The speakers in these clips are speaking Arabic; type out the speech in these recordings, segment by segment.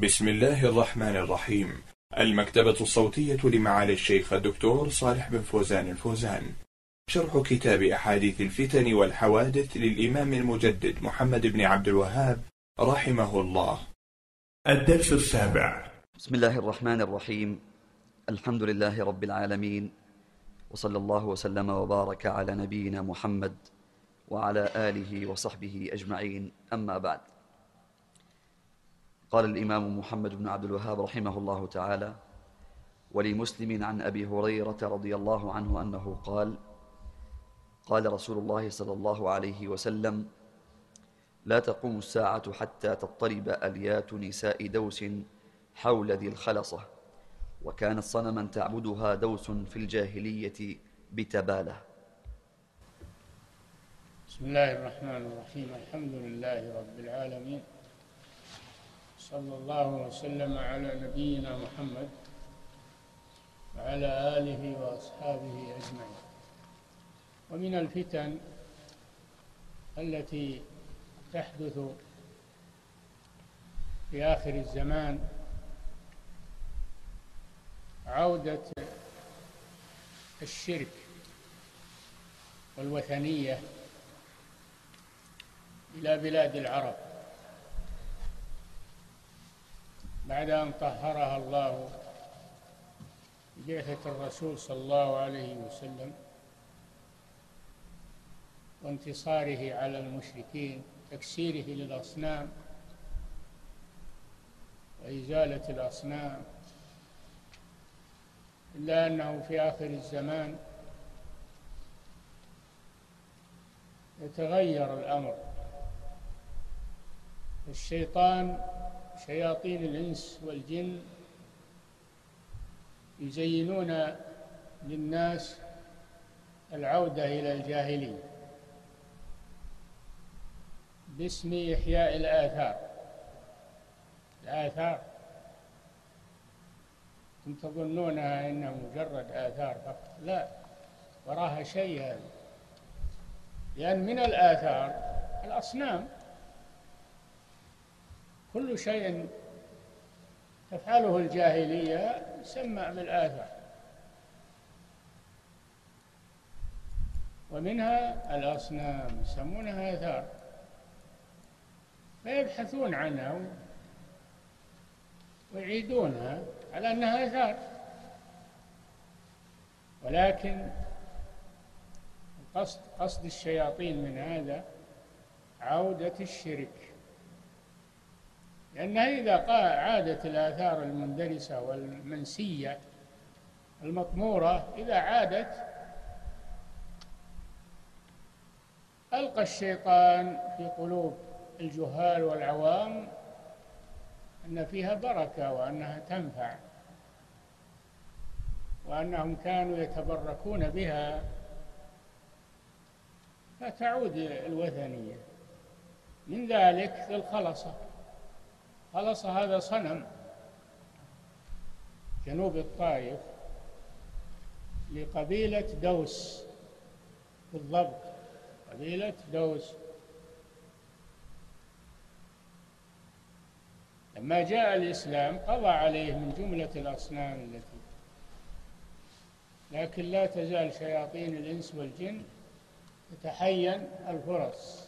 بسم الله الرحمن الرحيم. المكتبة الصوتية لمعالي الشيخ الدكتور صالح بن فوزان الفوزان. شرح كتاب أحاديث الفتن والحوادث للإمام المجدد محمد بن عبد الوهاب رحمه الله. الدرس السابع. بسم الله الرحمن الرحيم. الحمد لله رب العالمين، وصلى الله وسلم وبارك على نبينا محمد وعلى آله وصحبه أجمعين، أما بعد. قال الإمام محمد بن عبد الوهاب رحمه الله تعالى: ولمسلم عن أبي هريرة رضي الله عنه أنه قال: قال رسول الله صلى الله عليه وسلم: لا تقوم الساعة حتى تضطرب أليات نساء دوس حول ذي الخلصة، وكانت صنما تعبدها دوس في الجاهلية بتبالة. بسم الله الرحمن الرحيم. الحمد لله رب العالمين، صلى الله وسلم على نبينا محمد وعلى آله وأصحابه أجمعين. ومن الفتن التي تحدث في آخر الزمان عودة الشرك والوثنية إلى بلاد العرب بعد أن طهرها الله ببعثة الرسول صلى الله عليه وسلم وانتصاره على المشركين، تكسيره للأصنام وإزالة الأصنام. إلا أنه في آخر الزمان يتغير الأمر. الشيطان، شياطين الإنس والجن، يزينون للناس العودة إلى الجاهلية باسم إحياء الآثار. أنتم تظنونها إنها مجرد آثار فقط، لا، وراها شيء هذا. لأن من الآثار الأصنام، كل شيء تفعله الجاهلية يسمى بالآثار، ومنها الأصنام يسمونها آثار، فيبحثون عنها ويعيدونها على أنها آثار. ولكن قصد الشياطين من هذا عودة الشرك، لأنها إذا عادت الآثار المندرسة والمنسية المطمورة، إذا عادت ألقى الشيطان في قلوب الجهال والعوام أن فيها بركة وأنها تنفع وأنهم كانوا يتبركون بها، فتعود الوثنية. من ذلك ذي الخلصة. خلصة هذا صنم جنوب الطائف لقبيلة دوس، بالضبط قبيلة دوس. لما جاء الإسلام قضى عليه من جملة الأصنام التي، لكن لا تزال شياطين الإنس والجن تتحين الفرص.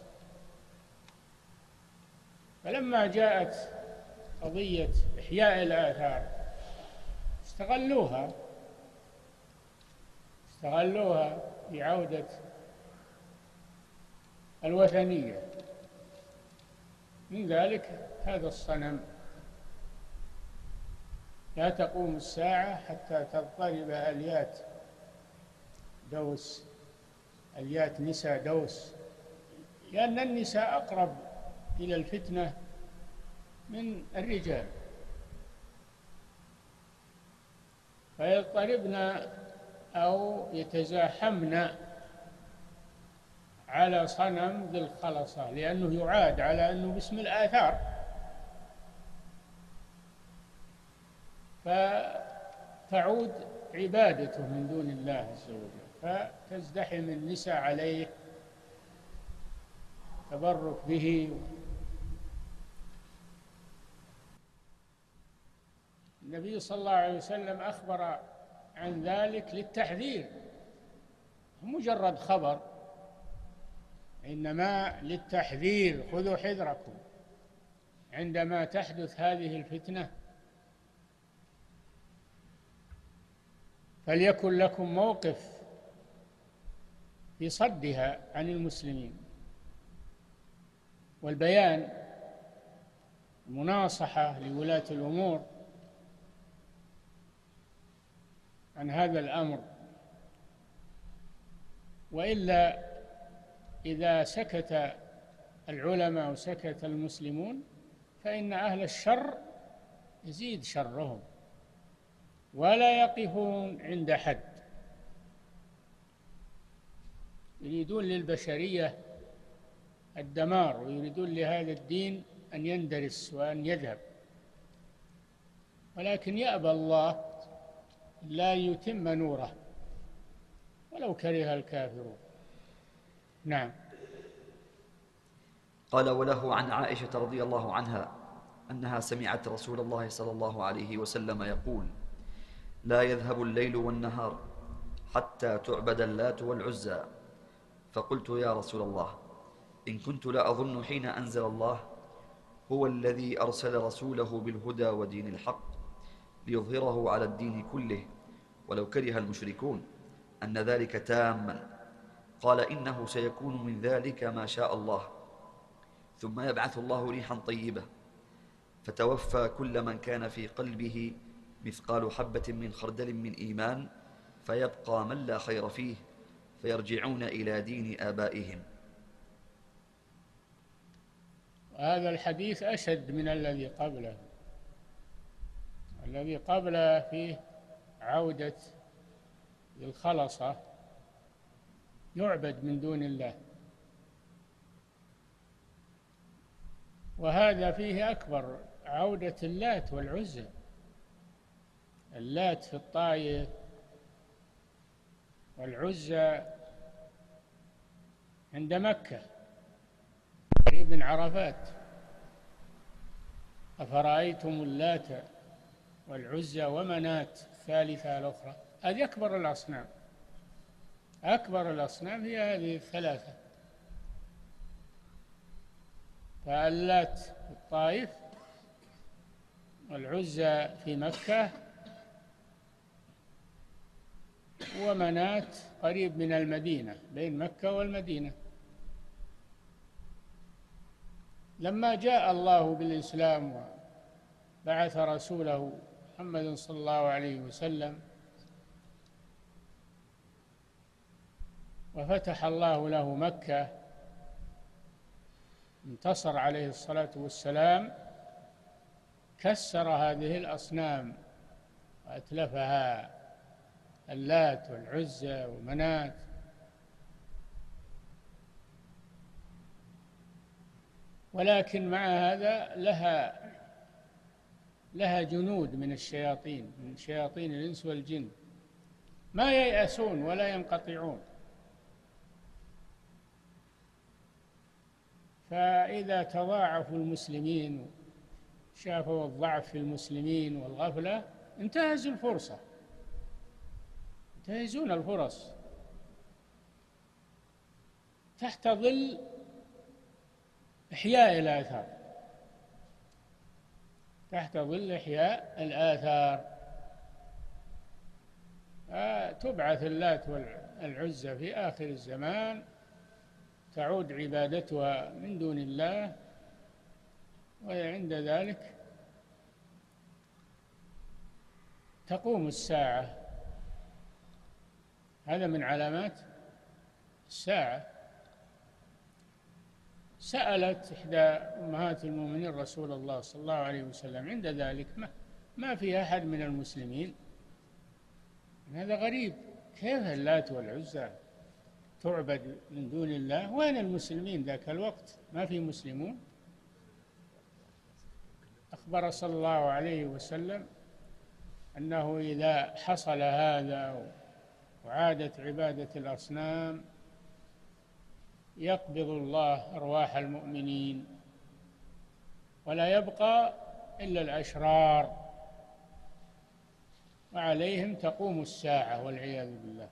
فلما جاءت قضية إحياء الآثار استغلوها بعودة الوثنية. من ذلك هذا الصنم: لا تقوم الساعة حتى تضطرب أليات دوس، أليات نساء دوس، لأن النساء أقرب إلى الفتنة من الرجال، فيضطربن أو يتزاحمن على صنم ذي الخلصة، لأنه يعاد على أنه باسم الآثار، فتعود عبادته من دون الله عز وجل، فتزدحم النساء عليه تبرك به. النبي صلى الله عليه وسلم أخبر عن ذلك للتحذير، مجرد خبر، إنما للتحذير. خذوا حذركم عندما تحدث هذه الفتنة، فليكن لكم موقف في صدها عن المسلمين، والبيان، المناصحة لولاة الأمور عن هذا الأمر. وإلا إذا سكت العلماء وسكت المسلمون فإن أهل الشر يزيد شرهم ولا يقفون عند حد، يريدون للبشرية الدمار، ويريدون لهذا الدين أن يندرس وأن يذهب، ولكن يأبى الله لا يتم نوره ولو كره الكافرون. نعم. قال: وله عن عائشة رضي الله عنها أنها سمعت رسول الله صلى الله عليه وسلم يقول: لا يذهب الليل والنهار حتى تعبد اللات والعزى. فقلت: يا رسول الله، إن كنت لا أظن حين أنزل الله هو الذي أرسل رسوله بالهدى ودين الحق ليظهره على الدين كله ولو كره المشركون أن ذلك تاما. قال: إنه سيكون من ذلك ما شاء الله، ثم يبعث الله ريحا طيبة فتوفى كل من كان في قلبه مثقال حبة من خردل من إيمان، فيبقى من لا خير فيه فيرجعون إلى دين آبائهم. هذا الحديث أشد من الذي قبله. الذي قبله فيه عودة للخلصة يعبد من دون الله، وهذا فيه أكبر، عودة اللات والعزى. اللات في الطائف والعزى عند مكة قريب من عرفات. أفرأيتم اللات والعزى ومناة الثالثة الأخرى. هذه أكبر الأصنام، أكبر الأصنام هي هذه الثلاثة. فاللات في الطائف والعزى في مكة ومناة قريب من المدينة، بين مكة والمدينة. لما جاء الله بالإسلام وبعث رسوله محمد صلى الله عليه وسلم وفتح الله له مكة، انتصر عليه الصلاة والسلام، كسر هذه الأصنام وأتلفها، اللات والعزى ومناة. ولكن مع هذا لها جنود من الشياطين، من شياطين الإنس والجن، ما ييأسون ولا ينقطعون. فإذا تضاعفوا المسلمين شافوا الضعف في المسلمين والغفلة انتهزوا الفرصة، ينتهزون الفرص تحت ظل إحياء الآثار، تحت ظل إحياء الآثار. تبعث اللات والعزى في آخر الزمان، تعود عبادتها من دون الله، وعند ذلك تقوم الساعة. هذا من علامات الساعة. سألت إحدى أمهات المؤمنين رسول الله صلى الله عليه وسلم عند ذلك ما في أحد من المسلمين. هذا غريب، كيف اللات والعزى تعبد من دون الله؟ وين المسلمين ذاك الوقت؟ ما في مسلمون. أخبر صلى الله عليه وسلم أنه إذا حصل هذا وعادت عبادة الأصنام يقبض الله أرواح المؤمنين ولا يبقى إلا الأشرار. وعليهم تقوم الساعة والعياذ بالله.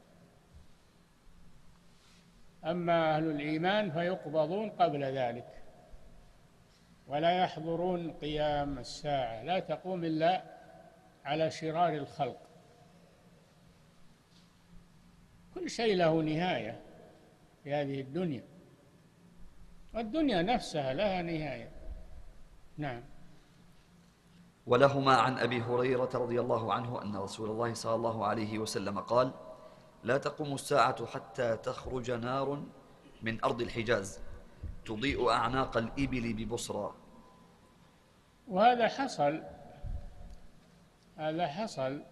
أما أهل الإيمان فيقبضون قبل ذلك ولا يحضرون قيام الساعة، لا تقوم إلا على شرار الخلق. كل شيء له نهاية في هذه الدنيا، والدنيا نفسها لها نهاية. نعم. ولهما عن أبي هريرة رضي الله عنه أن رسول الله صلى الله عليه وسلم قال: لا تقوم الساعة حتى تخرج نار من أرض الحجاز تضيء أعناق الإبل ببصرى. وهذا حصل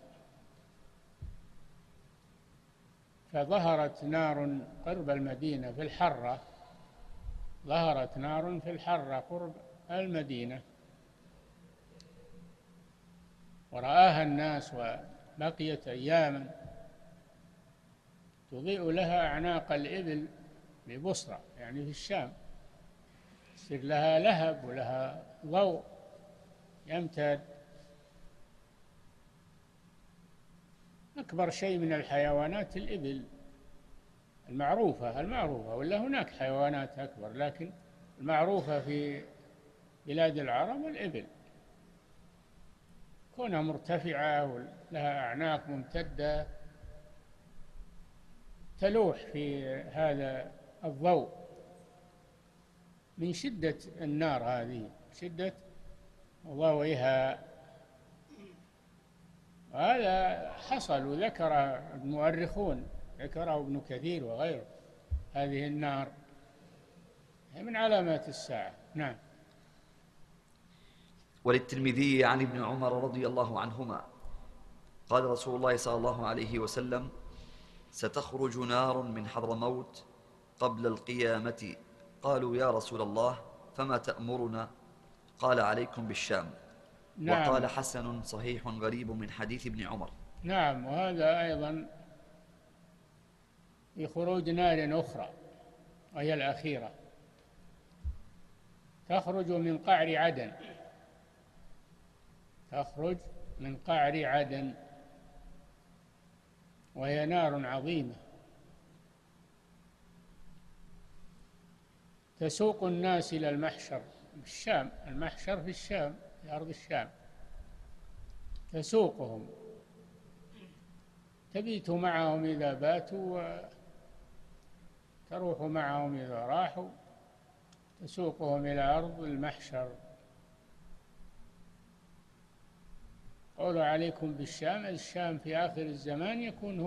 فظهرت نار قرب المدينة في الحرة، ظهرت نار في الحرة قرب المدينة ورآها الناس، وبقيت أياما تضيء لها أعناق الإبل ببصرى، يعني في الشام، يصير لها لهب ولها ضوء يمتد. أكبر شيء من الحيوانات الإبل المعروفة، ولا هناك حيوانات أكبر، لكن المعروفة في بلاد العرب الإبل، كونها مرتفعة ولها أعناق ممتدة تلوح في هذا الضوء من شدة النار هذه، شدة ضوئها. هذا حصل وذكر المؤرخون، ذكره ابن كثير وغيره، هذه النار من علامات الساعة. نعم. وللترمذي عن ابن عمر رضي الله عنهما قال رسول الله صلى الله عليه وسلم: ستخرج نار من حضرموت قبل القيامة. قالوا: يا رسول الله فما تأمرنا؟ قال: عليكم بالشام. نعم. وقال: حسن صحيح غريب من حديث ابن عمر. نعم. وهذا أيضا في خروج نار أخرى وهي الأخيرة، تخرج من قعر عدن، تخرج من قعر عدن، وهي نار عظيمة تسوق الناس إلى المحشر في الشام، المحشر في الشام، في أرض الشام، تسوقهم، تبيت معهم إذا باتوا وتروح معهم إذا راحوا، تسوقهم إلى أرض المحشر. قولوا عليكم بالشام، الشام في آخر الزمان يكون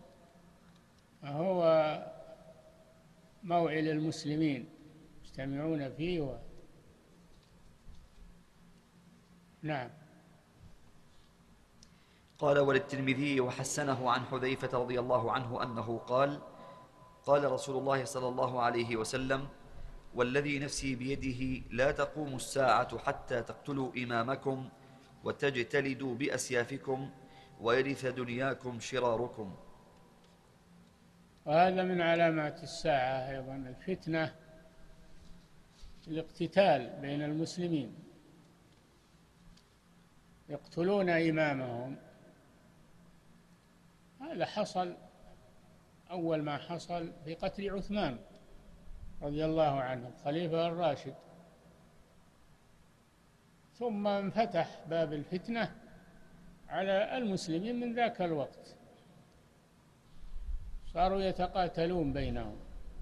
هو موعد المسلمين يجتمعون فيه نعم. قال: وللترمذي وحسنه عن حذيفة رضي الله عنه أنه قال: قال رسول الله صلى الله عليه وسلم: والذي نفسي بيده لا تقوم الساعة حتى تقتلوا إمامكم وتجتلدوا بأسيافكم ويرث دنياكم شراركم. وهذا من علامات الساعة أيضا الفتنة، الاقتتال بين المسلمين، يقتلون إمامهم. هذا حصل أول ما حصل في قتل عثمان رضي الله عنه الخليفة الراشد، ثم انفتح باب الفتنة على المسلمين من ذاك الوقت، صاروا يتقاتلون بينهم،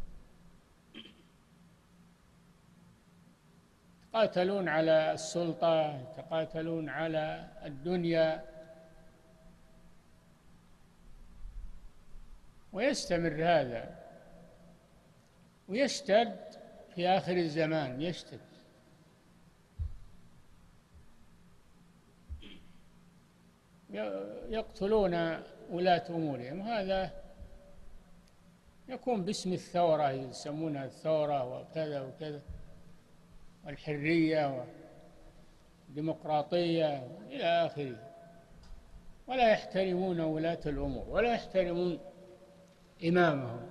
يتقاتلون على السلطة، يتقاتلون على الدنيا، ويستمر هذا ويشتد في آخر الزمان، يشتد. يقتلون ولاة أمورهم، وهذا يكون باسم الثورة، يسمونها الثورة وكذا وكذا، والحرية والديمقراطية إلى آخره، ولا يحترمون ولاة الأمور ولا يحترمون إمامهم،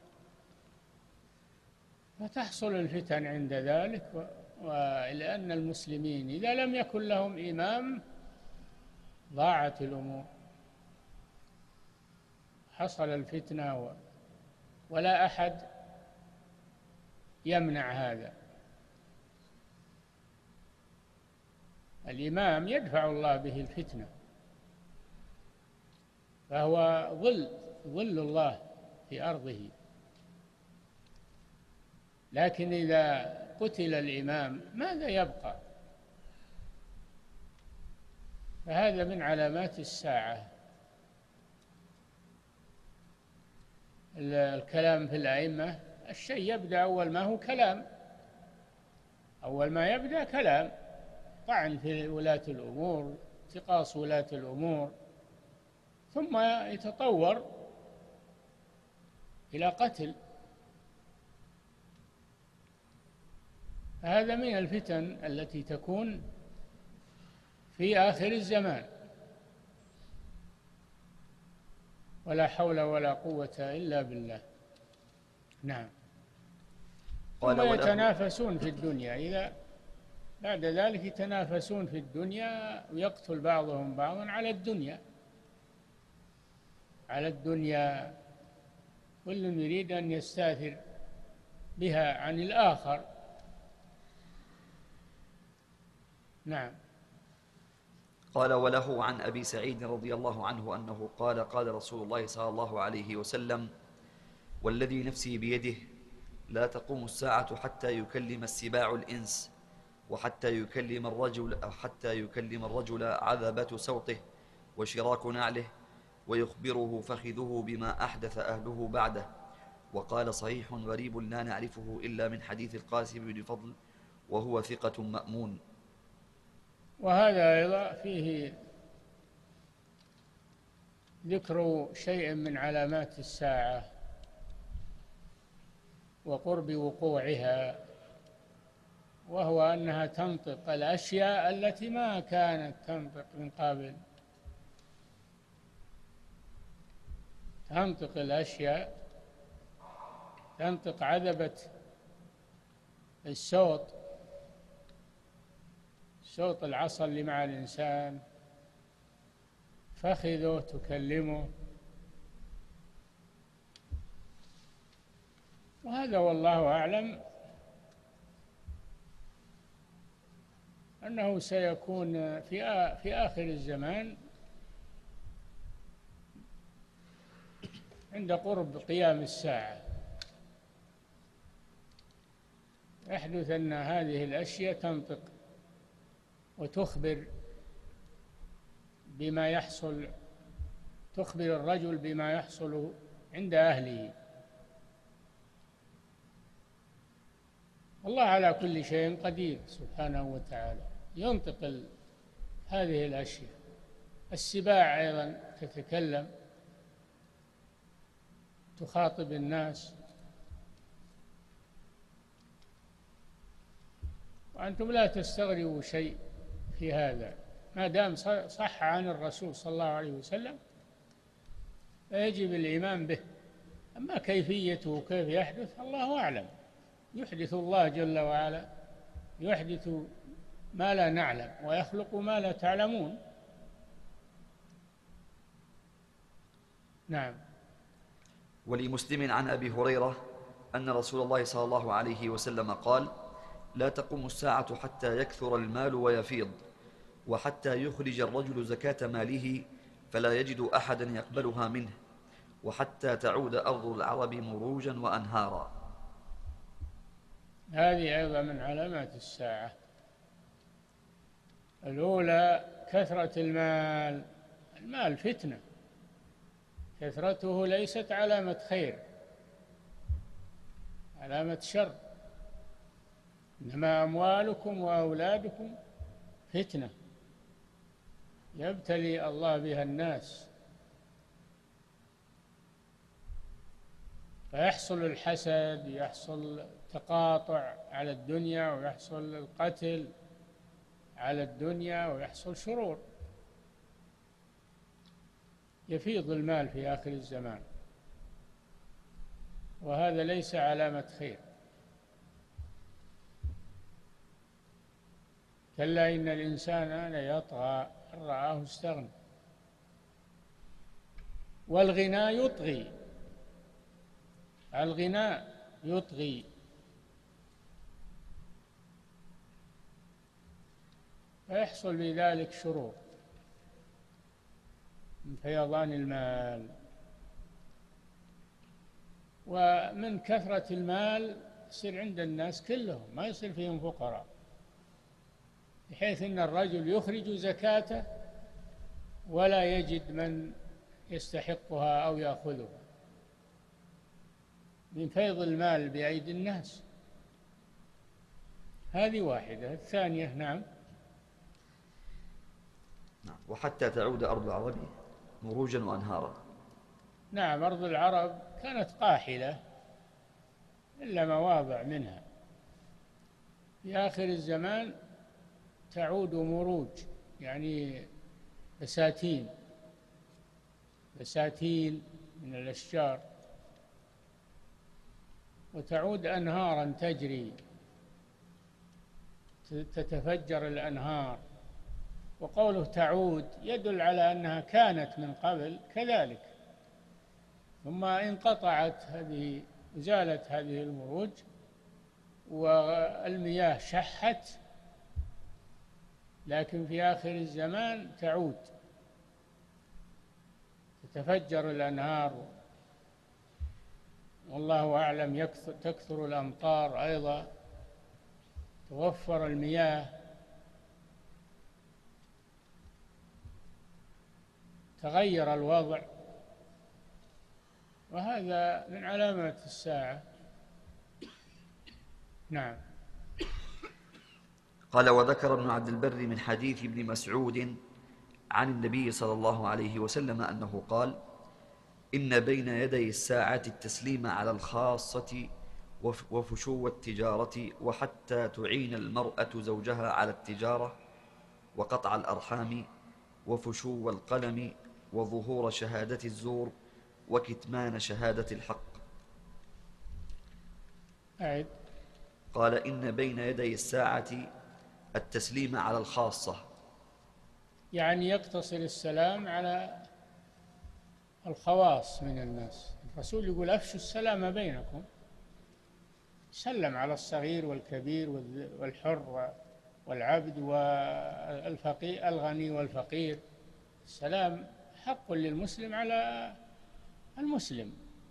فتحصل الفتن عند ذلك. ولأن المسلمين إذا لم يكن لهم إمام ضاعت الأمور، حصل الفتنة ولا أحد يمنع هذا. الإمام يدفع الله به الفتنة، فهو ظل الله في أرضه. لكن إذا قتل الإمام ماذا يبقى؟ فهذا من علامات الساعة. الكلام في الأئمة، الشيء يبدأ أول ما هو كلام، أول ما يبدأ كلام، طعن في ولاة الأمور، انتقاص ولاة الأمور، ثم يتطور إلى قتل. هذا من الفتن التي تكون في آخر الزمان، ولا حول ولا قوة إلا بالله. نعم. ثم يتنافسون في الدنيا، إذا بعد ذلك يتنافسون في الدنيا ويقتل بعضهم بعضا على الدنيا، كل يريد أن يستأثر بها عن الآخر. نعم. قال: وله عن أبي سعيد رضي الله عنه أنه قال: قال رسول الله صلى الله عليه وسلم: والذي نفسي بيده لا تقوم الساعة حتى يكلم السباع الإنس، وحتى يكلم الرجل عذبة سوطه وشراك نعله، ويخبره فخذه بما أحدث أهله بعده. وقال: صحيح غريب لا نعرفه إلا من حديث القاسم بن فضل، وهو ثقة مأمون. وهذا أيضا فيه ذكر شيء من علامات الساعة وقرب وقوعها، وهو أنها تنطق الأشياء التي ما كانت تنطق من قبل. تنطق الأشياء، تنطق عذبة الصوت العصا اللي مع الإنسان، فخذه تكلمه. وهذا والله أعلم أنه سيكون في آخر الزمان عند قرب قيام الساعة، يحدث أن هذه الأشياء تنطق وتخبر بما يحصل، تخبر الرجل بما يحصل عند أهله. الله على كل شيء قدير سبحانه وتعالى، ينطق هذه الأشياء. السباع أيضا تتكلم، تخاطب الناس. وأنتم لا تستغربوا شيء في هذا، ما دام صح عن الرسول صلى الله عليه وسلم فيجب الإيمان به. أما كيفيته وكيف يحدث الله أعلم، يحدث الله جل وعلا، يحدث ما لا نعلم ويخلق ما لا تعلمون. نعم. ولمسلم عن أبي هريرة أن رسول الله صلى الله عليه وسلم قال: لا تقوم الساعة حتى يكثر المال ويفيض، وحتى يخرج الرجل زكاة ماله فلا يجد أحدا يقبلها منه، وحتى تعود أرض العرب مروجا وأنهارا. هذه أيضا من علامات الساعة. الأولى كثرة المال. المال فتنة، كثرته ليست علامة خير، علامة شر. إنما أموالكم وأولادكم فتنة يبتلي الله بها الناس، فيحصل الحسد، يحصل تقاطع على الدنيا، ويحصل القتل على الدنيا، ويحصل شرور. يفيض المال في آخر الزمان، وهذا ليس علامة خير. كلا إن الإنسان ليطغى أن رآه استغنى. والغنى يطغي، الغنى يطغي. فيحصل بذلك شرور من فيضان المال، ومن كثرة المال يصير عند الناس كلهم ما يصير فيهم فقراء، بحيث أن الرجل يخرج زكاته ولا يجد من يستحقها أو يأخذها من فيض المال بأيدي الناس. هذه واحدة. الثانية نعم. وحتى تعود أرض العرب مروجا وأنهارا. نعم، أرض العرب كانت قاحلة إلا مواضع منها، في آخر الزمان تعود مروج، يعني بساتين من الأشجار، وتعود أنهارا تجري، تتفجر الأنهار. وقوله تعود يدل على أنها كانت من قبل كذلك، ثم انقطعت هذه، زالت هذه المروج والمياه شحت، لكن في آخر الزمان تعود، تتفجر الأنهار، والله أعلم تكثر الأمطار أيضا، توفر المياه، تغير الوضع، وهذا من علامات الساعة. نعم. قال: وذكر ابن عبد البر من حديث ابن مسعود عن النبي صلى الله عليه وسلم أنه قال: إن بين يدي الساعة التسليم على الخاصة وفشو التجارة، وحتى تعين المرأة زوجها على التجارة، وقطع الأرحام، وفشو القلم، وظهور شهادة الزور، وكتمان شهادة الحق. قال: إن بين يدي الساعة التسليم على الخاصة، يعني يقتصر السلام على الخواص من الناس. الرسول يقول: أفشوا السلام بينكم، سلم على الصغير والكبير والحر والعبد والفقير، الغني والفقير. السلام حق للمسلم على المسلم،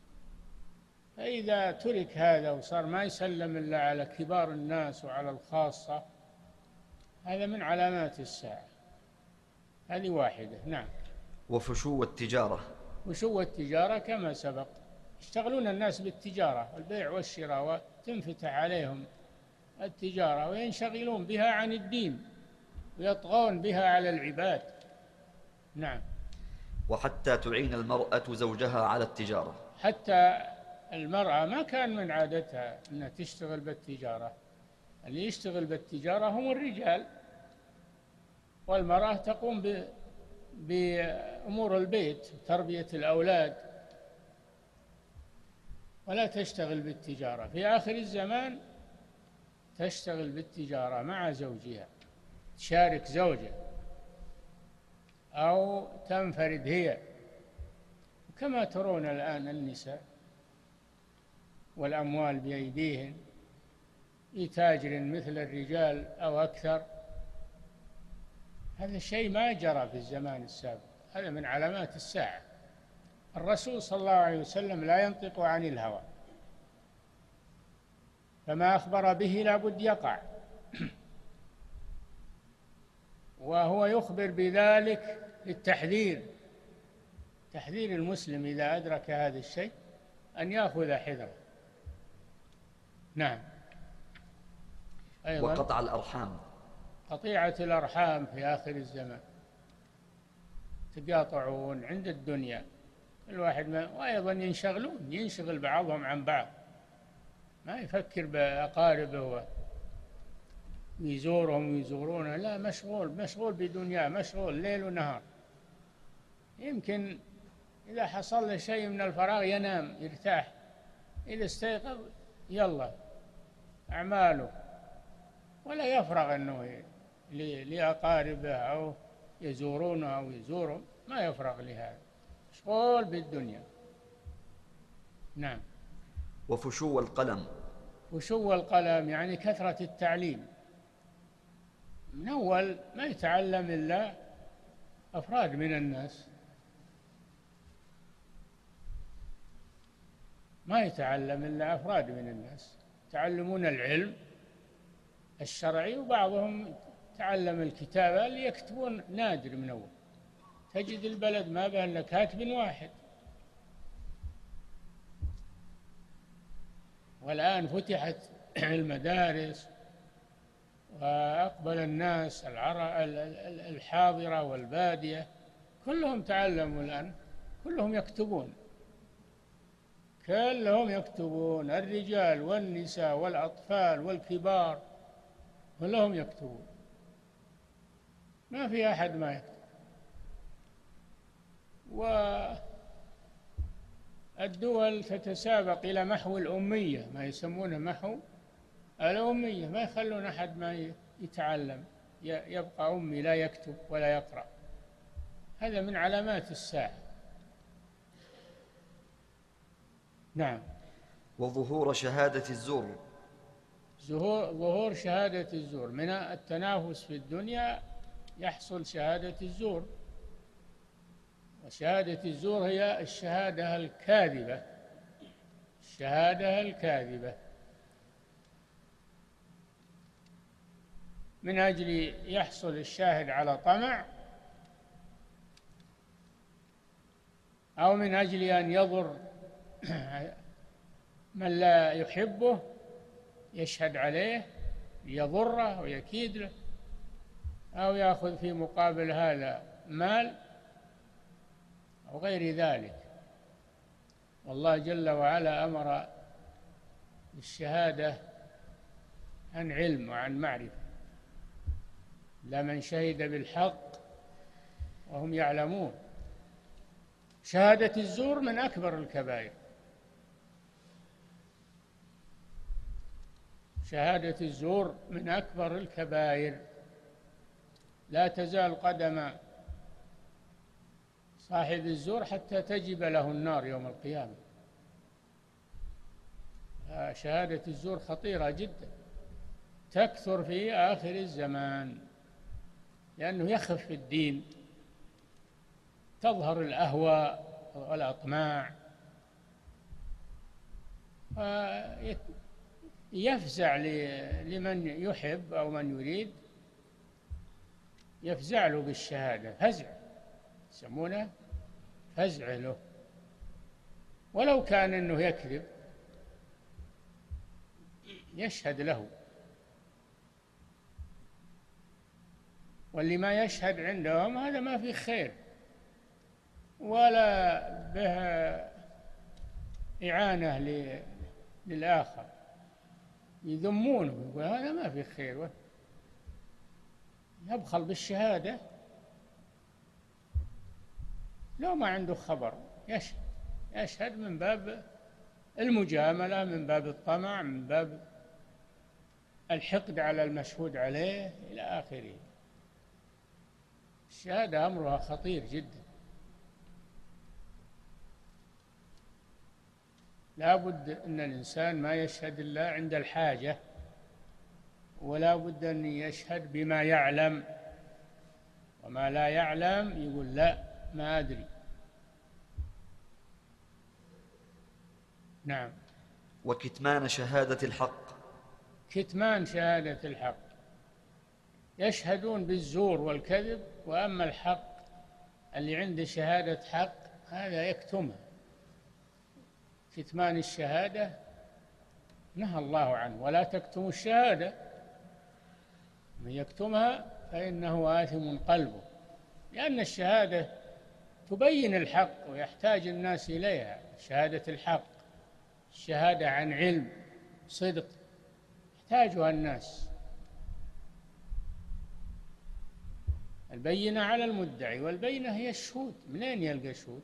فإذا ترك هذا وصار ما يسلم إلا على كبار الناس وعلى الخاصة، هذا من علامات الساعة. هذه واحدة. نعم. وفشو التجارة، فشو التجارة كما سبق، يشتغلون الناس بالتجارة والبيع والشراء، وتنفتح عليهم التجارة وينشغلون بها عن الدين ويطغون بها على العباد. نعم. وحتى تعين المرأة زوجها على التجارة، حتى المرأة ما كان من عادتها أنها تشتغل بالتجارة، اللي يشتغل بالتجارة هم الرجال، والمرأة تقوم بأمور البيت، تربية الأولاد، ولا تشتغل بالتجارة. في آخر الزمان تشتغل بالتجارة مع زوجها، تشارك زوجها أو تنفرد هي، كما ترون الآن النساء والأموال بأيديهن لتاجر مثل الرجال أو أكثر. هذا الشيء ما جرى في الزمان السابق، هذا من علامات الساعة. الرسول صلى الله عليه وسلم لا ينطق عن الهوى، فما أخبر به لابد يقع، وهو يخبر بذلك للتحذير، تحذير المسلم إذا أدرك هذا الشيء أن يأخذ حذره. نعم. أيضا وقطع الأرحام، قطيعة الأرحام في آخر الزمان، تقاطعون عند الدنيا الواحد وأيضا ينشغل بعضهم عن بعض، ما يفكر بأقاربه ويزورهم ويزورونه، لا، مشغول بدنيا، مشغول ليل ونهار. يمكن إذا حصل له شيء من الفراغ ينام يرتاح، إذا استيقظ يلا أعماله، ولا يفرغ أنه لأقاربه أو يزورونه أو يزورهم، ما يفرغ لهذا، مشغول بالدنيا. نعم. وفشو القلم. فشو القلم يعني كثرة التعليم، من أول ما يتعلم إلا أفراد من الناس، ما يتعلم إلا أفراد من الناس يتعلمون العلم الشرعي، وبعضهم تعلم الكتابة اللي يكتبون نادر من أول، تجد البلد ما بين إلا كاتب واحد. والآن فتحت المدارس وأقبل الناس الحاضرة والبادية كلهم تعلموا الآن، كلهم يكتبون، كلهم يكتبون، الرجال والنساء والأطفال والكبار كلهم يكتبون، ما في أحد ما يكتب. والدول تتسابق إلى محو الأمية، ما يسمونه محو الأمية، ما يخلون أحد ما يتعلم، يبقى أمي لا يكتب ولا يقرأ. هذا من علامات الساعة. نعم. وظهور شهادة الزور. ظهور شهادة الزور، من التنافس في الدنيا يحصل شهادة الزور. وشهادة الزور هي الشهادة الكاذبة، الشهادة الكاذبة، من أجل يحصل الشاهد على طمع، أو من أجل أن يضر من لا يحبه، يشهد عليه يضره ويكيد له، أو يأخذ في مقابل هذا مال أو غير ذلك. والله جل وعلا أمر بالشهادة عن علم وعن معرفة، لمن شهد بالحق وهم يعلمون. شهادة الزور من أكبر الكبائر، شهادة الزور من أكبر الكبائر، لا تزال قدم صاحب الزور حتى تجب له النار يوم القيامة. شهادة الزور خطيرة جدا، تكثر في آخر الزمان، لأنه يخف في الدين، تظهر الأهواء والأطماع، يفزع لمن يحب أو من يريد، يفزع له بالشهادة، فزع يسمونه فزع له، ولو كان أنه يكذب يشهد له. واللي ما يشهد عندهم هذا ما في خير ولا به إعانة للآخر، يذمونه، يقول هذا ما في خير، يبخل بالشهادة لو ما عنده خبر، يشهد من باب المجاملة، من باب الطمع، من باب الحقد على المشهود عليه إلى آخره. الشهادة أمرها خطير جدا، لا بد أن الإنسان ما يشهد إلا عند الحاجة، ولا بد أن يشهد بما يعلم، وما لا يعلم يقول لا ما أدري. نعم. وكتمان شهادة الحق. كتمان شهادة الحق، يشهدون بالزور والكذب، وأما الحق اللي عنده شهادة حق هذا يكتمها. كتمان الشهادة نهى الله عنه، ولا تكتموا الشهادة، من يكتمها فإنه آثم قلبه، لأن الشهادة تبين الحق ويحتاج الناس إليها، شهادة الحق، الشهادة عن علم صدق يحتاجها الناس. البينة على المدعي، والبينة هي الشهود. منين يلقى شهود؟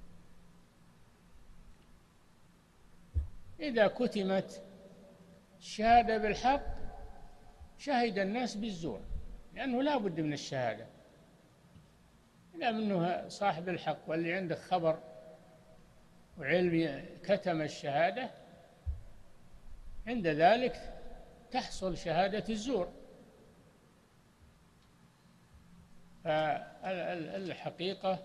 إذا كتمت الشهادة بالحق شهد الناس بالزور، لأنه لا بد من الشهادة. لا منه صاحب الحق، واللي عنده خبر وعلم كتم الشهادة، عند ذلك تحصل شهادة الزور. فالحقيقة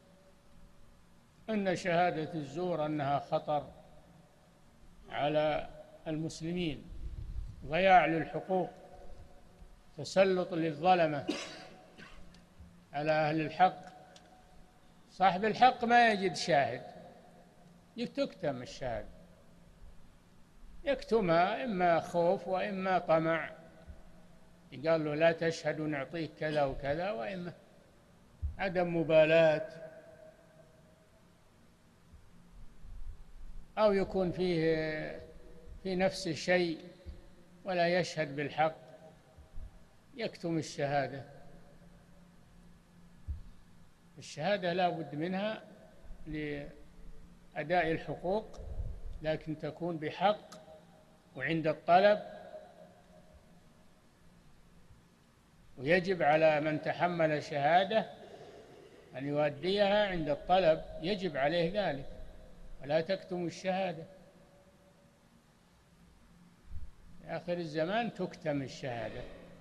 أن شهادة الزور أنها خطر على المسلمين، ضياع للحقوق، تسلط للظلمة على أهل الحق. صاحب الحق ما يجد شاهد، تكتم الشهادة، يكتمها إما خوف وإما طمع، قال له لا تشهد ونعطيك كذا وكذا، وإما عدم مبالاة، أو يكون في نفسه شيء ولا يشهد بالحق، يكتم الشهادة. الشهادة لا بد منها لأداء الحقوق، لكن تكون بحق وعند الطلب، ويجب على من تحمل شهادة أن يؤديها عند الطلب، يجب عليه ذلك، ولا تكتم الشهادة. في آخر الزمان تكتم الشهادة،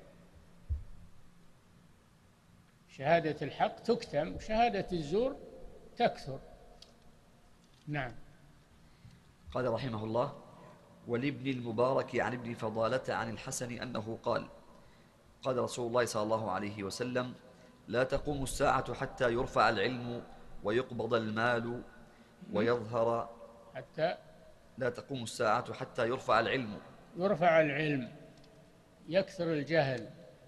شهادة الحق تكتم وشهادة الزور تكثر. نعم. قال رحمه الله: ولابن المبارك عن ابن فضالة عن الحسن أنه قال: قال رسول الله صلى الله عليه وسلم: لا تقوم الساعة حتى يرفع العلم ويقبض المال ويظهر حتى لا تقوم الساعة حتى يرفع العلم، يرفع العلم، يكثر الجهل،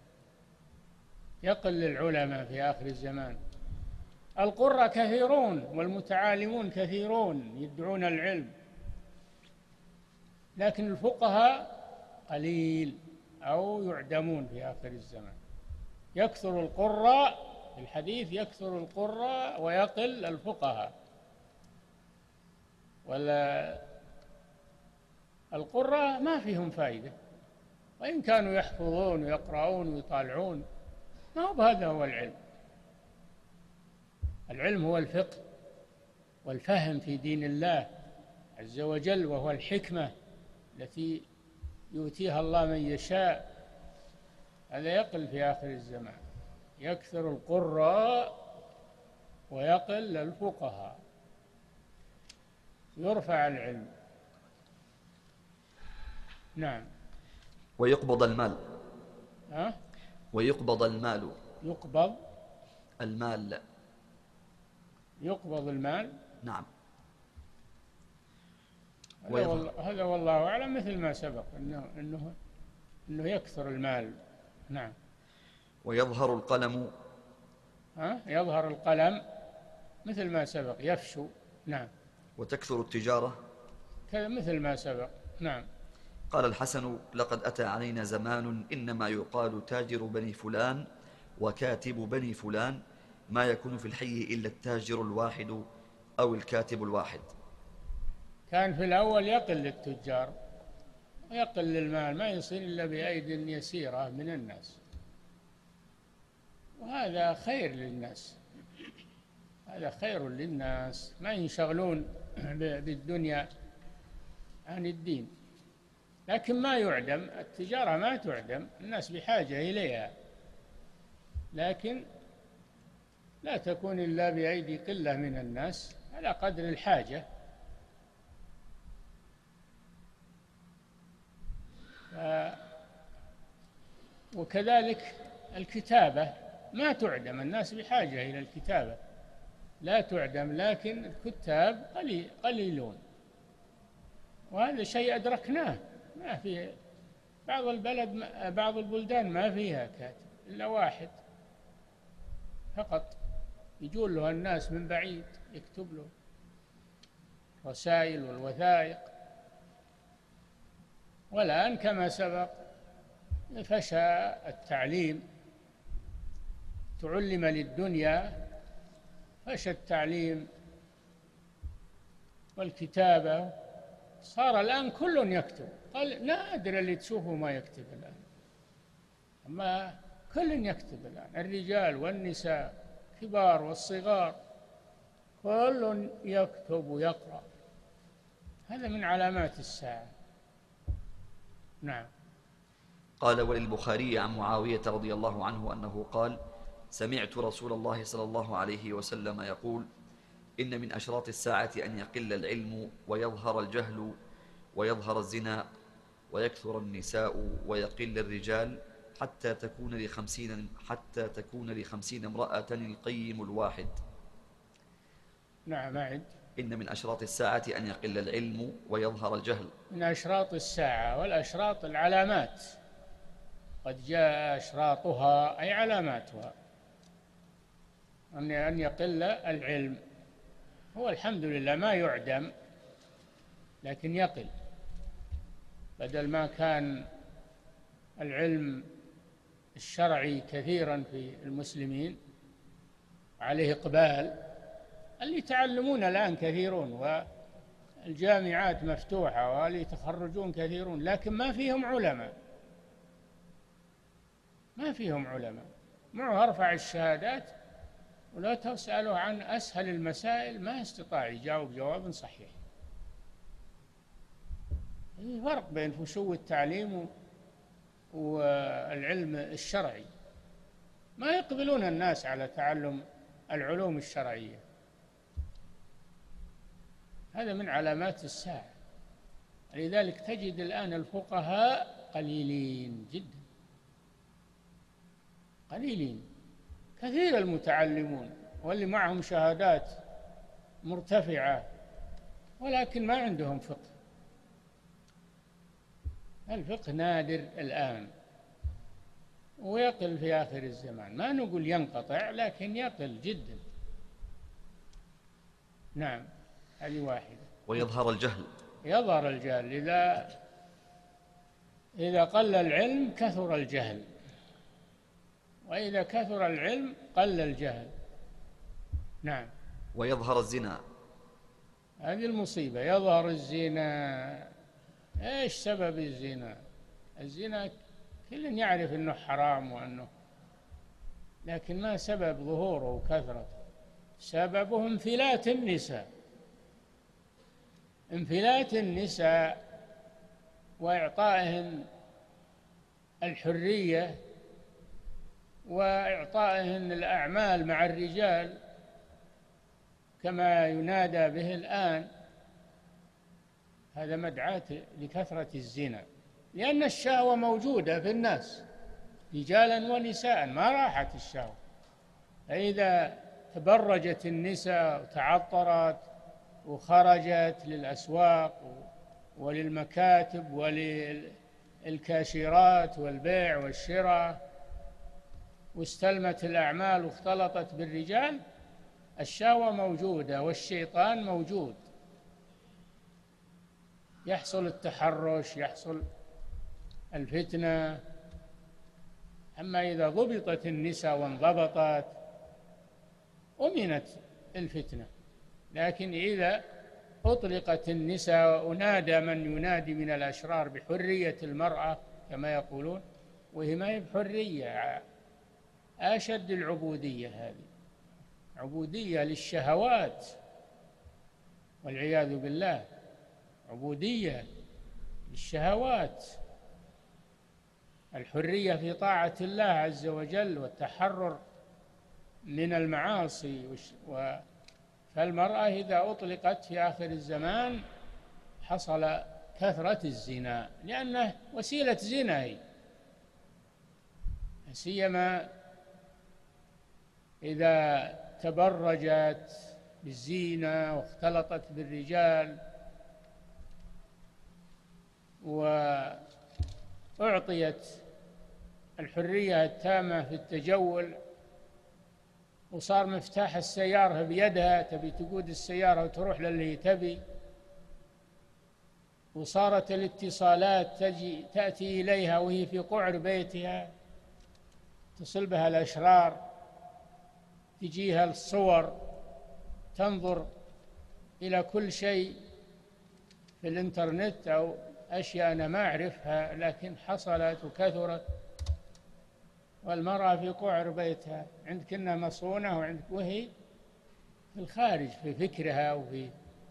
يقل العلماء في آخر الزمان. القرى كثيرون والمتعالمون كثيرون يدعون العلم، لكن الفقهاء قليل أو يعدمون في آخر الزمان. يكثر القراء، في الحديث يكثر القراء ويقل الفقهاء. ولا القراء ما فيهم فائدة، وإن كانوا يحفظون ويقرؤون ويطالعون، ما هو بهذا هو العلم. العلم هو الفقه والفهم في دين الله عز وجل، وهو الحكمة التي يؤتيها الله من يشاء. هذا يقل في آخر الزمان، يكثر القراء ويقل الفقهاء، يرفع العلم. نعم. ويقبض المال. ويقبض المال. يقبض المال. يقبض المال. نعم. هذا والله أعلم، مثل ما سبق إنه يكثر المال. نعم. ويظهر القلم. يظهر القلم مثل ما سبق، يفشو. نعم. وتكثر التجارة كذا مثل ما سبق. نعم. قال الحسن: لقد أتى علينا زمان إنما يقال تاجر بني فلان وكاتب بني فلان، ما يكون في الحي إلا التاجر الواحد أو الكاتب الواحد. كان في الأول يقل التجار ويقل المال، ما يصير إلا بأيد يسيرة من الناس، وهذا خير للناس، هذا خير للناس، ما ينشغلون بالدنيا عن الدين. لكن ما يعدم التجارة، ما تعدم، الناس بحاجة إليها، لكن لا تكون إلا بأيدي قلة من الناس على قدر الحاجة. وكذلك الكتابة ما تعدم، الناس بحاجة إلى الكتابة، لا تعدم، لكن الكتاب قليلون، وهذا شيء أدركناه. ما في بعض البلدان ما فيها كاتب إلا واحد فقط، يجون له الناس من بعيد يكتب له رسائل والوثائق. والآن كما سبق فشى التعليم، تعلم للدنيا، فشى التعليم والكتابة، صار الآن كل يكتب. قال نادر اللي تشوفه ما يكتب الآن، أما كل يكتب الآن، الرجال والنساء والكبار والصغار كل يكتب ويقرأ. هذا من علامات الساعة. نعم. قال: وللبخاري عن معاوية رضي الله عنه أنه قال: سمعت رسول الله صلى الله عليه وسلم يقول: إن من أشراط الساعة أن يقل العلم ويظهر الجهل ويظهر الزنا ويكثر النساء ويقل الرجال حتى تكون ل50 امرأة القيم الواحد. نعم. أعد. إن من أشراط الساعة أن يقل العلم ويظهر الجهل. من أشراط الساعة، والأشراط العلامات، قد جاء أشراطها أي علاماتها، أن يقل العلم. هو الحمد لله ما يعدم، لكن يقل. بدل ما كان العلم الشرعي كثيرا في المسلمين عليه إقبال، اللي يتعلمون الآن كثيرون والجامعات مفتوحة واللي يتخرجون كثيرون، لكن ما فيهم علماء، ما فيهم علماء. معه أرفع الشهادات ولا تسأله عن أسهل المسائل ما استطاع يجاوب جواب صحيح. في فرق بين فشو التعليم والعلم الشرعي. ما يقبلون الناس على تعلم العلوم الشرعية. هذا من علامات الساعة. لذلك تجد الآن الفقهاء قليلين جدا، قليلين. كثير المتعلمون واللي معهم شهادات مرتفعة ولكن ما عندهم فقه. الفقه نادر الآن ويقل في آخر الزمان. ما نقول ينقطع، لكن يقل جدا. نعم. هذه واحدة. ويظهر الجهل. يظهر الجهل. إذا قل العلم كثر الجهل، وإذا كثر العلم قل الجهل. نعم. ويظهر الزنا. هذه المصيبة. يظهر الزنا. إيش سبب الزنا؟ الزنا كل يعرف أنه حرام وأنه، لكن ما سبب ظهوره وكثرته؟ سببه انفلات النساء. انفلات النساء وإعطائهن الحرية وإعطائهن الأعمال مع الرجال كما ينادى به الآن. هذا مدعاة لكثرة الزنا، لأن الشهوة موجودة في الناس رجالا ونساء، ما راحت الشهوة. فإذا تبرجت النساء وتعطرت وخرجت للأسواق وللمكاتب وللكاشيرات والبيع والشراء واستلمت الأعمال واختلطت بالرجال، الشهوة موجودة والشيطان موجود. يحصل التحرش، يحصل الفتنة. أما إذا ضبطت النساء وانضبطت أمنت الفتنة. لكن إذا أطلقت النساء ونادى من ينادي من الأشرار بحرية المرأة كما يقولون، وهي ما هي بحرية، أشد العبودية. هذه عبودية للشهوات والعياذ بالله، عبودية للشهوات. الحرية في طاعة الله عز وجل والتحرر من المعاصي. فالمرأة إذا أطلقت في آخر الزمان حصل كثرة الزنا، لأنه وسيلة زنا هي، سيما إذا تبرجت بالزينة واختلطت بالرجال وأعطيت الحرية التامة في التجول، وصار مفتاح السيارة بيدها، تبي تقود السيارة وتروح للي تبي، وصارت الاتصالات تأتي إليها وهي في قعر بيتها، تصل بها الأشرار، تجيها الصور، تنظر إلى كل شيء في الإنترنت أو أشياء أنا ما أعرفها لكن حصلت وكثرت. والمرأة في قعر بيتها، عندك إنها مصونة وعندك وهي في الخارج في فكرها وفي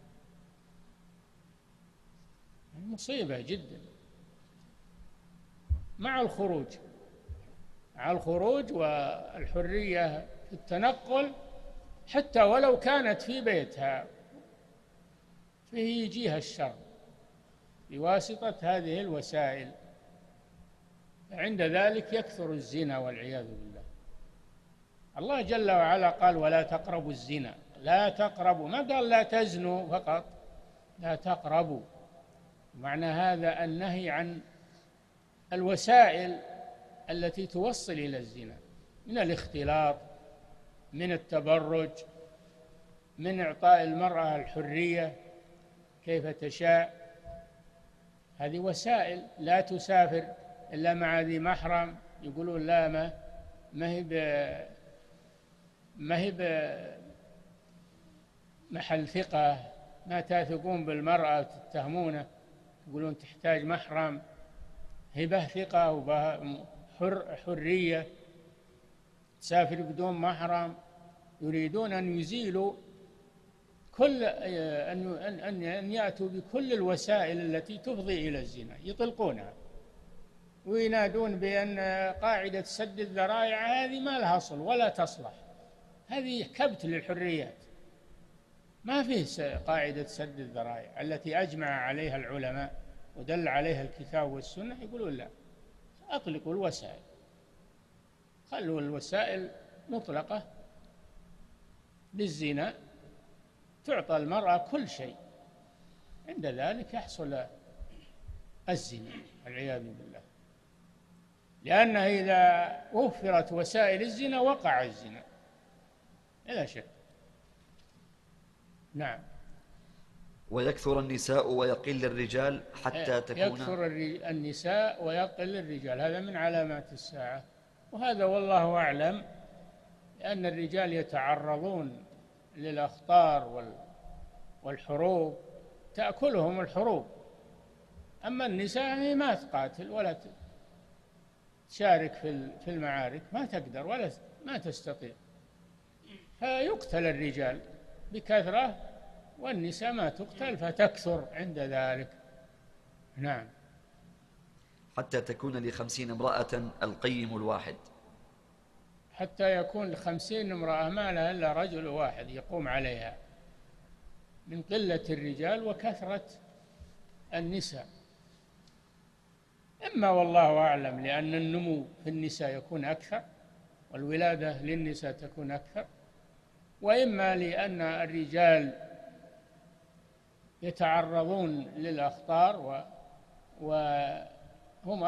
مصيبة جدا. مع الخروج والحرية في التنقل حتى ولو كانت في بيتها، فيه يجيها الشر بواسطة هذه الوسائل، عند ذلك يكثر الزنا والعياذ بالله. الله جل وعلا قال ولا تقربوا الزنا، لا تقربوا، ما قال لا تزنوا فقط، لا تقربوا. معنى هذا النهي عن الوسائل التي توصل إلى الزنا، من الاختلاط، من التبرج، من إعطاء المرأة الحرية كيف تشاء. هذه وسائل. لا تسافر إلا مع ذي محرم، يقولون لا ما هي محل ثقة، ما تثقون بالمرأة تتهمونه، يقولون تحتاج محرم. هبة ثقة وحرية، تسافر بدون محرم. يريدون أن يزيلوا أن يأتوا بكل الوسائل التي تفضي إلى الزنا، يطلقونها وينادون بأن قاعدة سد الذرائع هذه ما لها أصل ولا تصلح، هذه كبت للحريات. ما فيه قاعدة سد الذرائع التي أجمع عليها العلماء ودل عليها الكتاب والسنة. يقولون لا، أطلقوا الوسائل، خلوا الوسائل مطلقة للزنا، تعطى المرأة كل شيء، عند ذلك يحصل الزنا والعياذ بالله. لأنه إذا وفرت وسائل الزنا وقع الزنا بلا شك. نعم. ويكثر النساء ويقل الرجال حتى تكون يكثر النساء ويقل الرجال، هذا من علامات الساعة، وهذا والله أعلم، لأن الرجال يتعرضون للأخطار والحروب، تأكلهم الحروب. أما النساء هي ما تقاتل ولا تشارك في المعارك، ما تقدر ولا ما تستطيع، فيقتل الرجال بكثرة والنساء ما تقتل فتكثر عند ذلك. نعم. حتى تكون ل50 امرأة القيم الواحد، حتى يكون ل50 امرأة ما لها إلا رجل واحد يقوم عليها، من قلة الرجال وكثرة النساء. إما والله أعلم لأن النمو في النساء يكون أكثر والولادة للنساء تكون أكثر، وإما لأن الرجال يتعرضون للأخطار وهم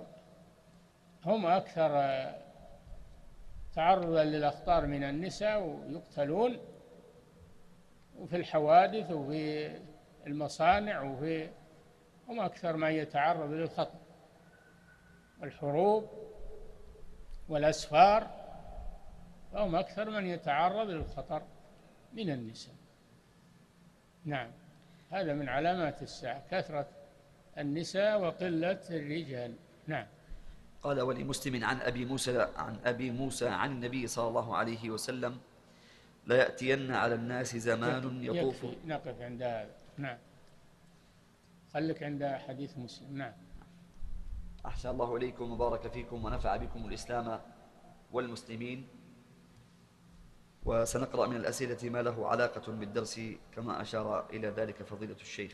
أكثر تعرضا للأخطار من النساء، ويقتلون وفي الحوادث وفي المصانع هم أكثر ما يتعرض للخطر والحروب والأسفار، فهم أكثر من يتعرض للخطر من النساء. نعم. هذا من علامات الساعة، كثرة النساء وقلة الرجال. نعم. قال ولمسلم عن أبي موسى عن النبي صلى الله عليه وسلم لا يأتين على الناس زمان يطوف. نقف عند هذا. نعم. خلك عند حديث مسلم. نعم. أحسن الله إليكم وبارك فيكم ونفع بكم الإسلام والمسلمين. وسنقرأ من الأسئلة ما له علاقة بالدرس كما أشار إلى ذلك فضيلة الشيخ.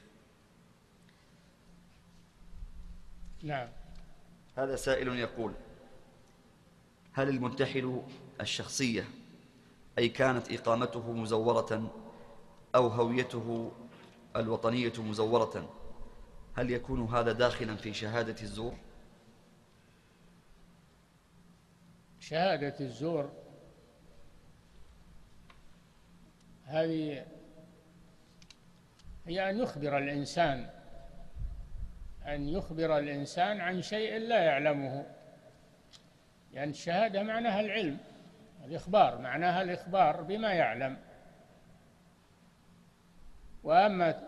نعم. هذا سائل يقول: هل المنتحل الشخصية، أي كانت إقامته مزورة أو هويته الوطنية مزورة، هل يكون هذا داخلا في شهادة الزور؟ شهادة الزور هذه هي أن يخبر الإنسان عن شيء لا يعلمه، يعني الشهادة معناها العلم، الإخبار معناها الإخبار بما يعلم. وأما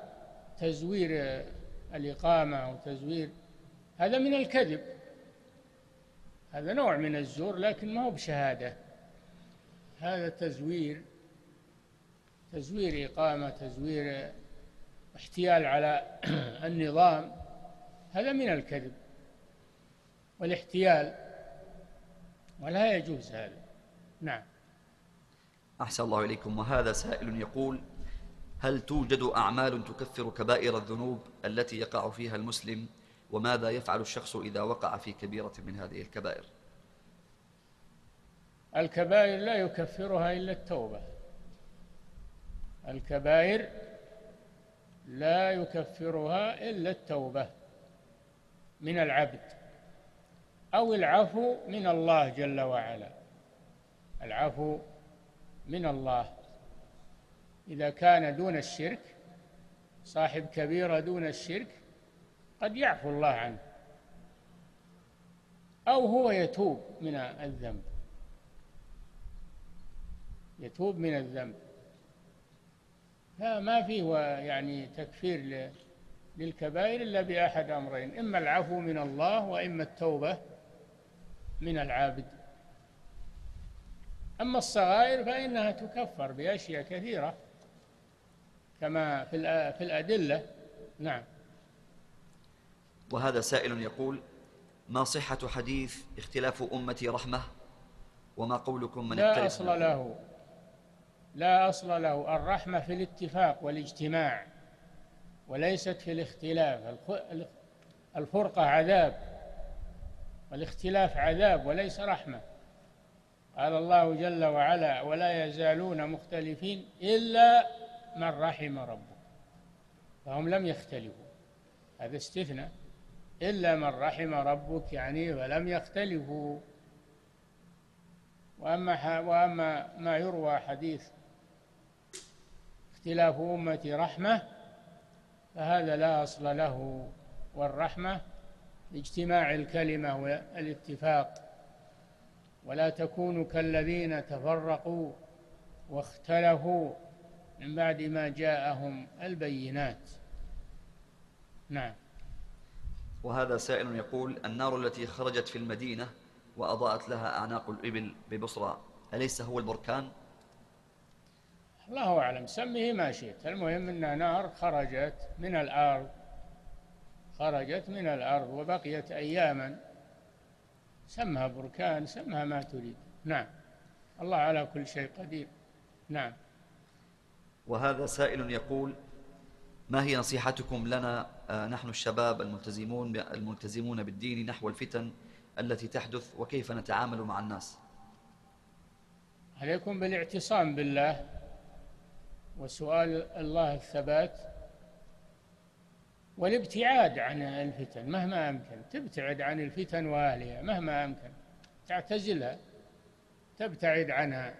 تزوير الإقامة أو تزوير هذا من الكذب، هذا نوع من الزور لكن ما هو بشهادة، هذا تزوير، تزوير إقامة، تزوير احتيال على النظام، هذا من الكذب والاحتيال ولا يجوز هذا. نعم. أحسن الله إليكم. وهذا سائل يقول: هل توجد أعمال تكفر كبائر الذنوب التي يقع فيها المسلم؟ وماذا يفعل الشخص إذا وقع في كبيرة من هذه الكبائر؟ الكبائر لا يكفرها إلا التوبة، الكبائر لا يكفرها إلا التوبة من العبد أو العفو من الله جل وعلا، العفو من الله إذا كان دون الشرك، صاحب كبيرة دون الشرك قد يعفو الله عنه، أو هو يتوب من الذنب، يتوب من الذنب، فما فيه يعني تكفير للكبائر إلا بأحد أمرين: إما العفو من الله وإما التوبة من العابد. أما الصغائر فإنها تكفر بأشياء كثيرة كما في الأدلة. نعم. وهذا سائل يقول: ما صحة حديث اختلاف أمتي رحمة؟ وما قولكم من لا أصل له، لا أصل له. الرحمة في الاتفاق والاجتماع وليست في الاختلاف. الفرقة عذاب والاختلاف عذاب وليس رحمة. قال الله جل وعلا: ولا يزالون مختلفين إلا من رحم ربك، فهم لم يختلفوا، هذا استثناء، إلا من رحم ربك يعني فلم يختلفوا. وأما ما يروى حديث اختلاف أمتي رحمة فهذا لا أصل له، والرحمة اجتماع الكلمة والاتفاق، ولا تكونوا كالذين تفرقوا واختلفوا من بعد ما جاءهم البينات. نعم. وهذا سائل يقول: النار التي خرجت في المدينة وأضاءت لها أعناق الإبل ببصرى أليس هو البركان؟ الله أعلم، سميه ما شئت، المهم أنها نار خرجت من الأرض، خرجت من الأرض وبقيت أياما، سمها بركان، سمها ما تريد. نعم، الله على كل شيء قدير. نعم. وهذا سائل يقول: ما هي نصيحتكم لنا نحن الشباب الملتزمون بالدين نحو الفتن التي تحدث، وكيف نتعامل مع الناس؟ عليكم بالاعتصام بالله وسؤال الله الثبات والابتعاد عن الفتن مهما أمكن، تبتعد عن الفتن وأهلها مهما أمكن، تعتزلها، تبتعد عنها،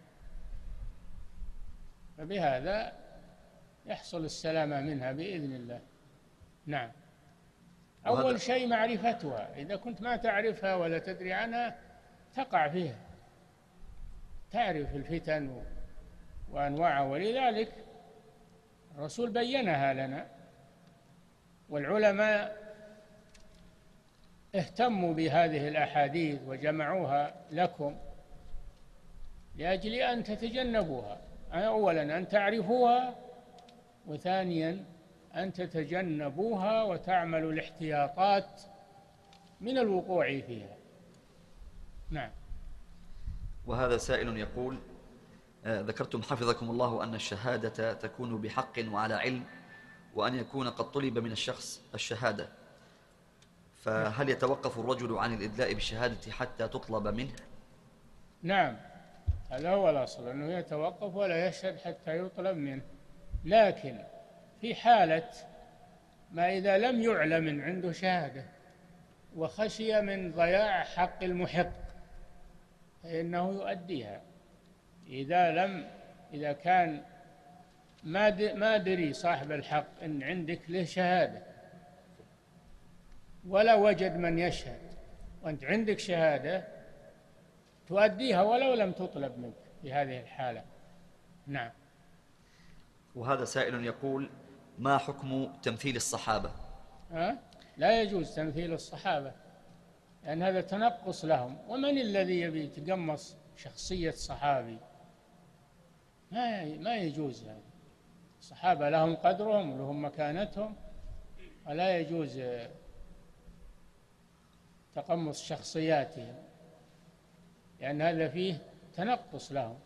فبهذا يحصل السلامة منها بإذن الله. نعم. أول شيء معرفتها، إذا كنت ما تعرفها ولا تدري عنها تقع فيها، تعرف الفتن وأنواعها، ولذلك الرسول بينها لنا، والعلماء اهتموا بهذه الأحاديث وجمعوها لكم لأجل أن تتجنبوها، أولا أن تعرفوها، وثانيا أن تتجنبوها وتعملوا الاحتياطات من الوقوع فيها. نعم. وهذا سائل يقول: ذكرتم حفظكم الله أن الشهادة تكون بحق وعلى علم، وأن يكون قد طلب من الشخص الشهادة، فهل يتوقف الرجل عن الإدلاء بالشهادة حتى تطلب منه؟ نعم، هذا هو الأصل، أنه يتوقف ولا يشهد حتى يطلب منه، لكن في حالة ما إذا لم يعلم عنده شهادة وخشي من ضياع حق المحق فإنه يؤديها. إذا كان ما دري صاحب الحق إن عندك له شهادة ولا وجد من يشهد وأنت عندك شهادة تؤديها ولو لم تطلب منك في هذه الحالة. نعم. وهذا سائل يقول: ما حكم تمثيل الصحابة؟ لا يجوز تمثيل الصحابة، لأن هذا تنقص لهم. ومن الذي يبي يتقمص شخصية صحابي؟ ما يجوز هذا. الصحابة لهم قدرهم ولهم مكانتهم، ولا يجوز تقمص شخصياتهم، لأن هذا فيه تنقص لهم،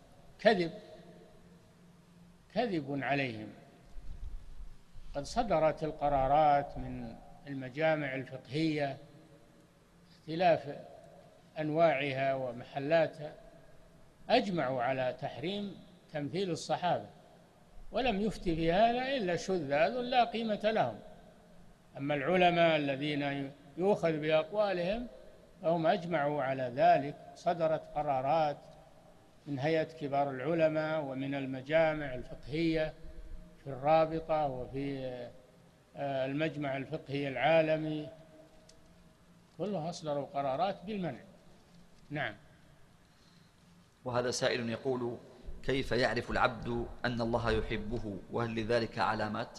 كذب عليهم. قد صدرت القرارات من المجامع الفقهية اختلاف أنواعها ومحلاتها، أجمعوا على تحريم تمثيل الصحابة، ولم يفتي في هذا إلا شذاذ لا قيمة لهم. أما العلماء الذين يؤخذ بأقوالهم فهم أجمعوا على ذلك. صدرت قرارات من هيئة كبار العلماء ومن المجامع الفقهية في الرابطة وفي المجمع الفقهي العالمي، كلها أصدروا قرارات بالمنع. نعم. وهذا سائل يقول: كيف يعرف العبد أن الله يحبه، وهل لذلك علامات؟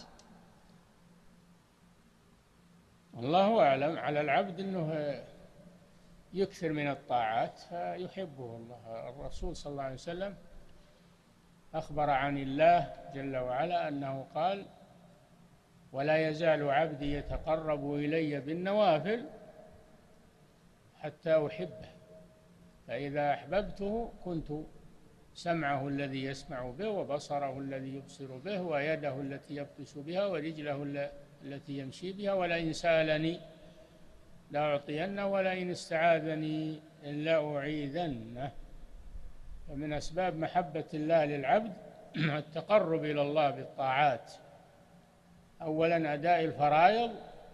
الله أعلم. على العبد أنه يكثر من الطاعات فيحبه الله. الرسول صلى الله عليه وسلم أخبر عن الله جل وعلا أنه قال: ولا يزال عبدي يتقرب إلي بالنوافل حتى أحبه، فإذا أحببته كنت سمعه الذي يسمع به، وبصره الذي يبصر به، ويده التي يبطش بها، ورجله التي يمشي بها، ولئن سألني لأعطينه، ولئن استعاذني لأعيذنه. ومن أسباب محبة الله للعبد التقرب إلى الله بالطاعات، أولا أداء الفرائض،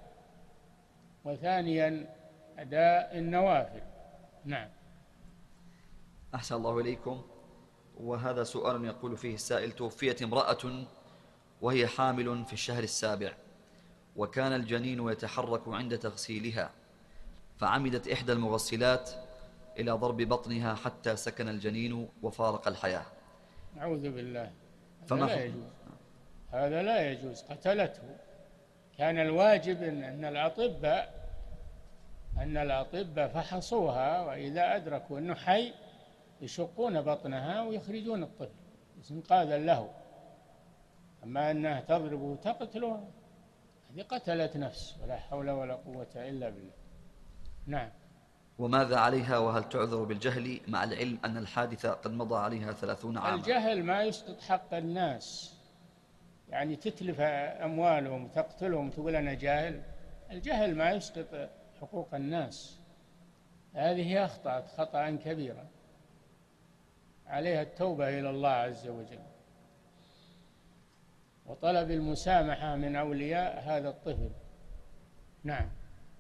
وثانيا أداء النوافل. نعم. أحسن الله إليكم. وهذا سؤال يقول فيه السائل: توفيت امرأة وهي حامل في الشهر السابع، وكان الجنين يتحرك عند تغسيلها، فعمدت إحدى المغسلات إلى ضرب بطنها حتى سكن الجنين وفارق الحياة. أعوذ بالله. فما لا يجوز. هذا لا يجوز، قتلته. كان الواجب أن الأطباء فحصوها، وإذا أدركوا أنه حي يشقون بطنها ويخرجون الطفل إنقاذا له. أما أنها تضرب وتقتله، هذه قتلت نفس، ولا حول ولا قوة إلا بالله. نعم. وماذا عليها، وهل تعذر بالجهل مع العلم أن الحادثة قد مضى عليها 30 عاما؟ الجهل ما يسقط حق الناس، يعني تتلف أموالهم وتقتلهم وتقول أنا جاهل. الجهل ما يسقط حقوق الناس. هذه أخطأت خطأ كبيرا، عليها التوبة إلى الله عز وجل وطلب المسامحة من أولياء هذا الطفل. نعم.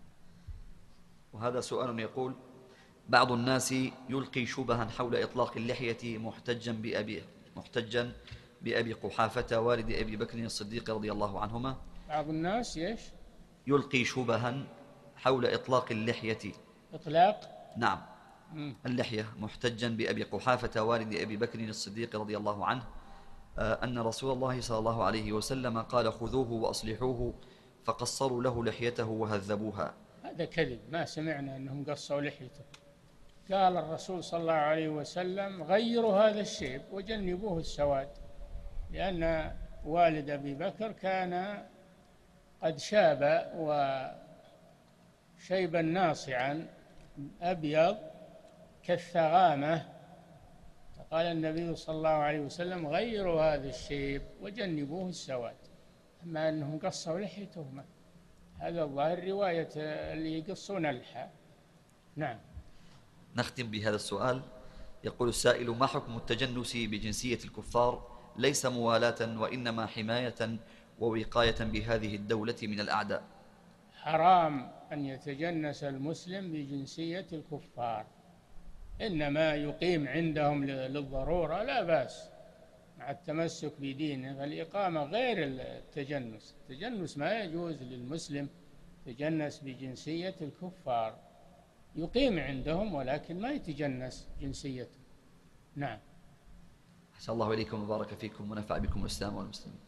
وهذا سؤال يقول: بعض الناس يلقي شبها حول إطلاق اللحية محتجا بأبي قحافة والد أبي بكر الصديق رضي الله عنهما. بعض الناس يلقي شبها حول إطلاق اللحية. إطلاق؟ نعم. اللحية محتجا بأبي قحافة والد أبي بكر الصديق رضي الله عنه أن رسول الله صلى الله عليه وسلم قال: خذوه وأصلحوه، فقصروا له لحيته وهذبوها. هذا كذب، ما سمعنا أنهم قصوا لحيته. قال الرسول صلى الله عليه وسلم: غيروا هذا الشيب وجنبوه السواد، لأن والد أبي بكر كان قد شاب وشيبا ناصعا أبيض كالثغامة. قال النبي صلى الله عليه وسلم: غيروا هذا الشيب وجنبوه السواد. أما أنهم قصوا لحيتهما، هذا الظاهر رواية اللي يقصون اللحى. نعم. نختم بهذا السؤال. يقول السائل: ما حكم التجنس بجنسية الكفار، ليس موالاة وإنما حماية ووقاية بهذه الدولة من الأعداء؟ حرام أن يتجنس المسلم بجنسية الكفار، إنما يقيم عندهم للضرورة، لا بأس مع التمسك بدينه. فالإقامة غير التجنس. التجنس ما يجوز للمسلم يتجنس بجنسية الكفار، يقيم عندهم ولكن ما يتجنس جنسيته. نعم. أحسن الله إليكم وبارك فيكم ونفع بكم الإسلام والمسلمين.